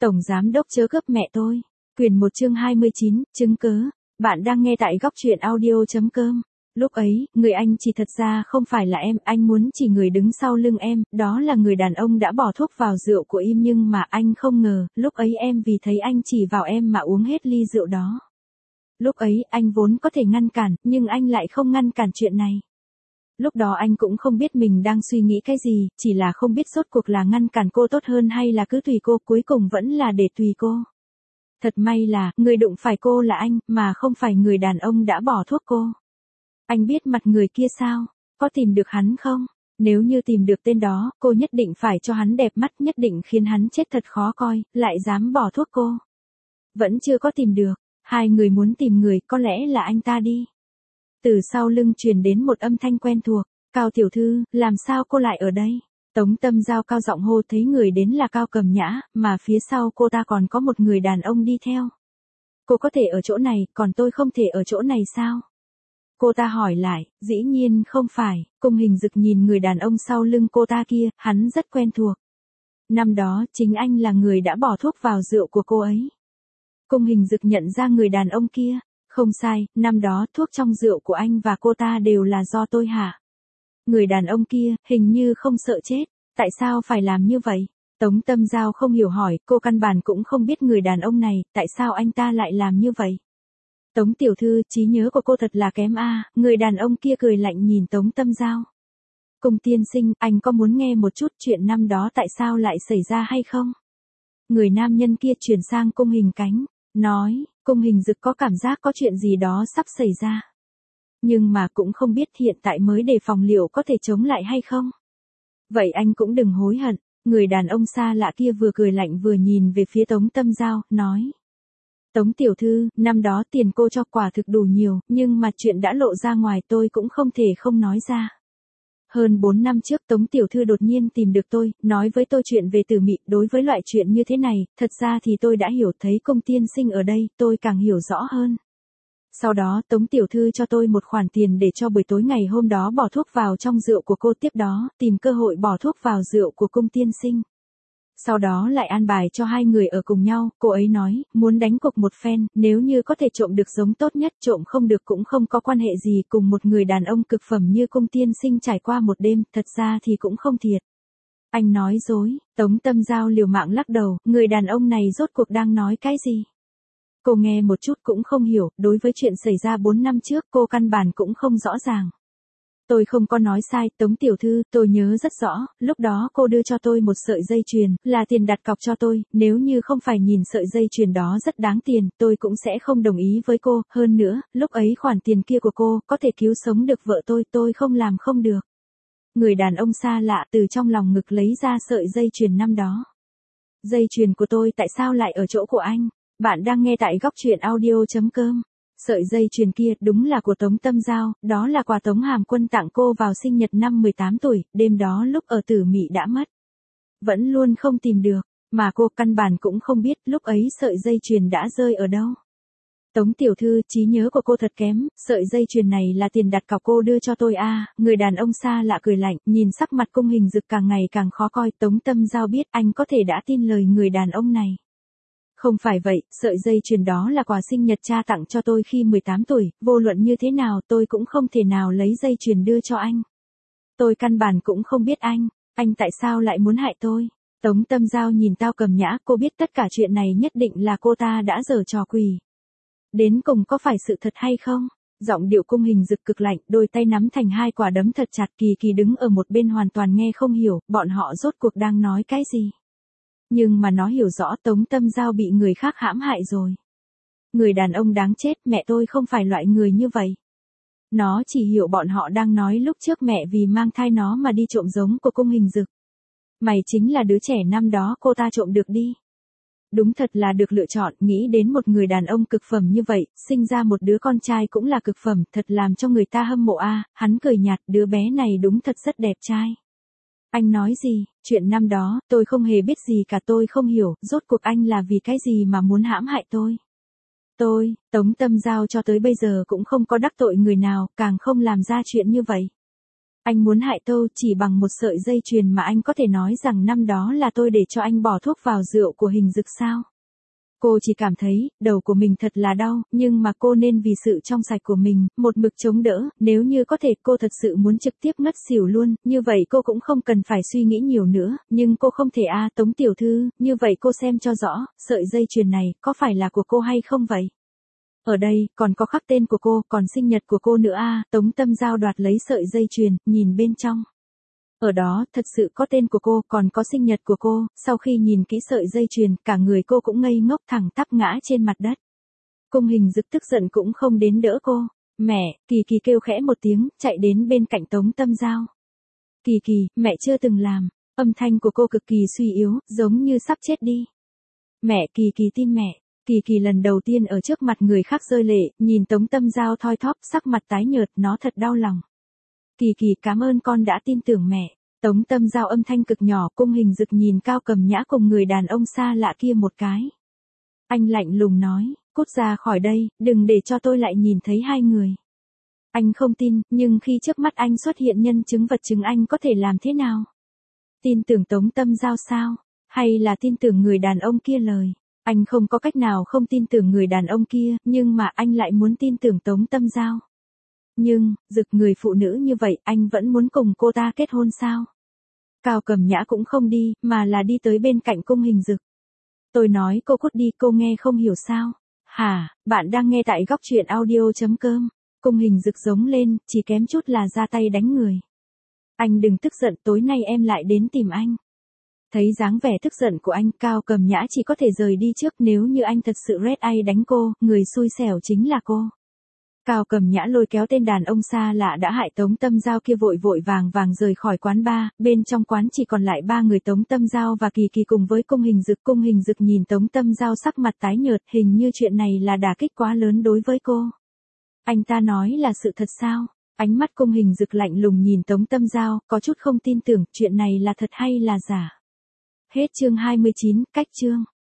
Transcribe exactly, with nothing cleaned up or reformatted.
Tổng giám đốc chớ cướp mẹ tôi. Quyền một chương hai mươi chín, chứng cớ. Bạn đang nghe tại góc truyện audio.com. Lúc ấy, người anh chỉ thật ra không phải là em, anh muốn chỉ người đứng sau lưng em, đó là người đàn ông đã bỏ thuốc vào rượu của em, nhưng mà anh không ngờ, lúc ấy em vì thấy anh chỉ vào em mà uống hết ly rượu đó. Lúc ấy, anh vốn có thể ngăn cản, nhưng anh lại không ngăn cản chuyện này. Lúc đó anh cũng không biết mình đang suy nghĩ cái gì, chỉ là không biết rốt cuộc là ngăn cản cô tốt hơn hay là cứ tùy cô, cuối cùng vẫn là để tùy cô. Thật may là, người đụng phải cô là anh, mà không phải người đàn ông đã bỏ thuốc cô. Anh biết mặt người kia sao? Có tìm được hắn không? Nếu như tìm được tên đó, cô nhất định phải cho hắn đẹp mắt, nhất định khiến hắn chết thật khó coi, lại dám bỏ thuốc cô. Vẫn chưa có tìm được, hai người muốn tìm người, có lẽ là anh ta đi. Từ sau lưng truyền đến một âm thanh quen thuộc, Cao tiểu thư, làm sao cô lại ở đây? Tống Tâm Giao cao giọng hô, thấy người đến là Cao Cầm Nhã, mà phía sau cô ta còn có một người đàn ông đi theo. Cô có thể ở chỗ này, còn tôi không thể ở chỗ này sao? Cô ta hỏi lại, dĩ nhiên không phải, Cung Hình Dực nhìn người đàn ông sau lưng cô ta kia, hắn rất quen thuộc. Năm đó, chính anh là người đã bỏ thuốc vào rượu của cô ấy. Cung Hình Dực nhận ra người đàn ông kia, không sai, năm đó thuốc trong rượu của anh và cô ta đều là do tôi hạ. Người đàn ông kia, hình như không sợ chết, tại sao phải làm như vậy? Tống Tâm Giao không hiểu hỏi, cô căn bản cũng không biết người đàn ông này, tại sao anh ta lại làm như vậy? Tống tiểu thư, trí nhớ của cô thật là kém a. Người đàn ông kia cười lạnh nhìn Tống Tâm Giao. Cung tiên sinh, anh có muốn nghe một chút chuyện năm đó tại sao lại xảy ra hay không? Người nam nhân kia chuyển sang Cung Hình Cánh, nói, Cung Hình Dực có cảm giác có chuyện gì đó sắp xảy ra. Nhưng mà cũng không biết hiện tại mới đề phòng liệu có thể chống lại hay không. Vậy anh cũng đừng hối hận. Người đàn ông xa lạ kia vừa cười lạnh vừa nhìn về phía Tống Tâm Giao, nói. Tống tiểu thư, năm đó tiền cô cho quả thực đủ nhiều, nhưng mà chuyện đã lộ ra ngoài tôi cũng không thể không nói ra. Hơn bốn năm trước Tống tiểu thư đột nhiên tìm được tôi, nói với tôi chuyện về Tử Mị, đối với loại chuyện như thế này, thật ra thì tôi đã hiểu, thấy Cung tiên sinh ở đây, tôi càng hiểu rõ hơn. Sau đó Tống tiểu thư cho tôi một khoản tiền để cho buổi tối ngày hôm đó bỏ thuốc vào trong rượu của cô, tiếp đó tìm cơ hội bỏ thuốc vào rượu của Cung tiên sinh. Sau đó lại an bài cho hai người ở cùng nhau, cô ấy nói, muốn đánh cuộc một phen, nếu như có thể trộm được giống tốt nhất, trộm không được cũng không có quan hệ gì, cùng một người đàn ông cực phẩm như Cung tiên sinh trải qua một đêm, thật ra thì cũng không thiệt. Anh nói dối. Tống Tâm Giao liều mạng lắc đầu, người đàn ông này rốt cuộc đang nói cái gì? Cô nghe một chút cũng không hiểu, đối với chuyện xảy ra bốn năm trước cô căn bản cũng không rõ ràng. Tôi không có nói sai, Tống tiểu thư, tôi nhớ rất rõ, lúc đó cô đưa cho tôi một sợi dây chuyền, là tiền đặt cọc cho tôi, nếu như không phải nhìn sợi dây chuyền đó rất đáng tiền, tôi cũng sẽ không đồng ý với cô, hơn nữa, lúc ấy khoản tiền kia của cô, có thể cứu sống được vợ tôi, tôi không làm không được. Người đàn ông xa lạ từ trong lòng ngực lấy ra sợi dây chuyền năm đó. Dây chuyền của tôi tại sao lại ở chỗ của anh? Bạn đang nghe tại góc truyện audio.com. Sợi dây chuyền kia đúng là của Tống Tâm Giao, đó là quà Tống Hàm Quân tặng cô vào sinh nhật năm mười tám tuổi, đêm đó lúc ở Tử Mị đã mất. Vẫn luôn không tìm được, mà cô căn bản cũng không biết lúc ấy sợi dây chuyền đã rơi ở đâu. Tống tiểu thư, trí nhớ của cô thật kém, sợi dây chuyền này là tiền đặt cọc cô đưa cho tôi à, người đàn ông xa lạ cười lạnh, nhìn sắc mặt Cung Hình Dực càng ngày càng khó coi, Tống Tâm Giao biết anh có thể đã tin lời người đàn ông này. Không phải vậy, sợi dây chuyền đó là quà sinh nhật cha tặng cho tôi khi mười tám tuổi, vô luận như thế nào tôi cũng không thể nào lấy dây chuyền đưa cho anh. Tôi căn bản cũng không biết anh, anh tại sao lại muốn hại tôi? Tống Tâm Giao nhìn Cao Cầm Nhã, cô biết tất cả chuyện này nhất định là cô ta đã giở trò quỷ. Đến cùng có phải sự thật hay không? Giọng điệu Cung Hình Dực cực lạnh, đôi tay nắm thành hai quả đấm thật chặt, Kỳ Kỳ đứng ở một bên hoàn toàn nghe không hiểu, bọn họ rốt cuộc đang nói cái gì. Nhưng mà nó hiểu rõ Tống Tâm Giao bị người khác hãm hại rồi. Người đàn ông đáng chết, mẹ tôi không phải loại người như vậy. Nó chỉ hiểu bọn họ đang nói lúc trước mẹ vì mang thai nó mà đi trộm giống của Cung Hình Dực. Mày chính là đứa trẻ năm đó cô ta trộm được đi. Đúng thật là được lựa chọn, nghĩ đến một người đàn ông cực phẩm như vậy, sinh ra một đứa con trai cũng là cực phẩm, thật làm cho người ta hâm mộ a. Hắn cười nhạt, đứa bé này đúng thật rất đẹp trai. Anh nói gì, chuyện năm đó, tôi không hề biết gì cả, tôi không hiểu, rốt cuộc anh là vì cái gì mà muốn hãm hại tôi. Tôi, Tống Tâm Giao cho tới bây giờ cũng không có đắc tội người nào, càng không làm ra chuyện như vậy. Anh muốn hại tôi chỉ bằng một sợi dây chuyền mà anh có thể nói rằng năm đó là tôi để cho anh bỏ thuốc vào rượu của Hình Dực sao? Cô chỉ cảm thấy, đầu của mình thật là đau, nhưng mà cô nên vì sự trong sạch của mình, một mực chống đỡ, nếu như có thể cô thật sự muốn trực tiếp ngất xỉu luôn, như vậy cô cũng không cần phải suy nghĩ nhiều nữa, nhưng cô không thể a Tống tiểu thư, như vậy cô xem cho rõ, sợi dây chuyền này, có phải là của cô hay không vậy? Ở đây, còn có khắc tên của cô, còn sinh nhật của cô nữa a Tống Tâm Giao đoạt lấy sợi dây chuyền, nhìn bên trong. Ở đó, thật sự có tên của cô, còn có sinh nhật của cô, sau khi nhìn kỹ sợi dây chuyền, cả người cô cũng ngây ngốc thẳng tắp ngã trên mặt đất. Cung Hình Dực tức giận cũng không đến đỡ cô. Mẹ, Kỳ Kỳ kêu khẽ một tiếng, chạy đến bên cạnh Tống Tâm Giao. Kỳ Kỳ, mẹ chưa từng làm. Âm thanh của cô cực kỳ suy yếu, giống như sắp chết đi. Mẹ, Kỳ Kỳ tin mẹ. Kỳ Kỳ lần đầu tiên ở trước mặt người khác rơi lệ, nhìn Tống Tâm Giao thoi thóp, sắc mặt tái nhợt, nó thật đau lòng. Kỳ Kỳ cảm ơn con đã tin tưởng mẹ. Tống Tâm Giao âm thanh cực nhỏ, Cung Hình Dực nhìn Cao Cầm Nhã cùng người đàn ông xa lạ kia một cái. Anh lạnh lùng nói, cút ra khỏi đây, đừng để cho tôi lại nhìn thấy hai người. Anh không tin, nhưng khi trước mắt anh xuất hiện nhân chứng vật chứng anh có thể làm thế nào? Tin tưởng Tống Tâm Giao sao? Hay là tin tưởng người đàn ông kia lời? Anh không có cách nào không tin tưởng người đàn ông kia, nhưng mà anh lại muốn tin tưởng Tống Tâm Giao. Nhưng, Dực người phụ nữ như vậy, anh vẫn muốn cùng cô ta kết hôn sao? Cao Cầm Nhã cũng không đi, mà là đi tới bên cạnh Cung Hình Dực. Tôi nói cô cút đi, cô nghe không hiểu sao? Hả, bạn đang nghe tại góc truyện audio.com. Cung Hình Dực giống lên, chỉ kém chút là ra tay đánh người. Anh đừng tức giận, tối nay em lại đến tìm anh. Thấy dáng vẻ tức giận của anh, Cao Cầm Nhã chỉ có thể rời đi trước, nếu như anh thật sự red ai đánh cô, người xui xẻo chính là cô. Cao Cầm Nhã lôi kéo tên đàn ông xa lạ đã hại Tống Tâm Giao kia vội vội vàng vàng rời khỏi quán bar, bên trong quán chỉ còn lại ba người Tống Tâm Giao và Kỳ Kỳ cùng với Cung Hình Dực. Cung Hình Dực nhìn Tống Tâm Giao sắc mặt tái nhợt, hình như chuyện này là đả kích quá lớn đối với cô. Anh ta nói là sự thật sao? Ánh mắt Cung Hình Dực lạnh lùng nhìn Tống Tâm Giao, có chút không tin tưởng, chuyện này là thật hay là giả? Hết chương hai mươi chín, cách chương.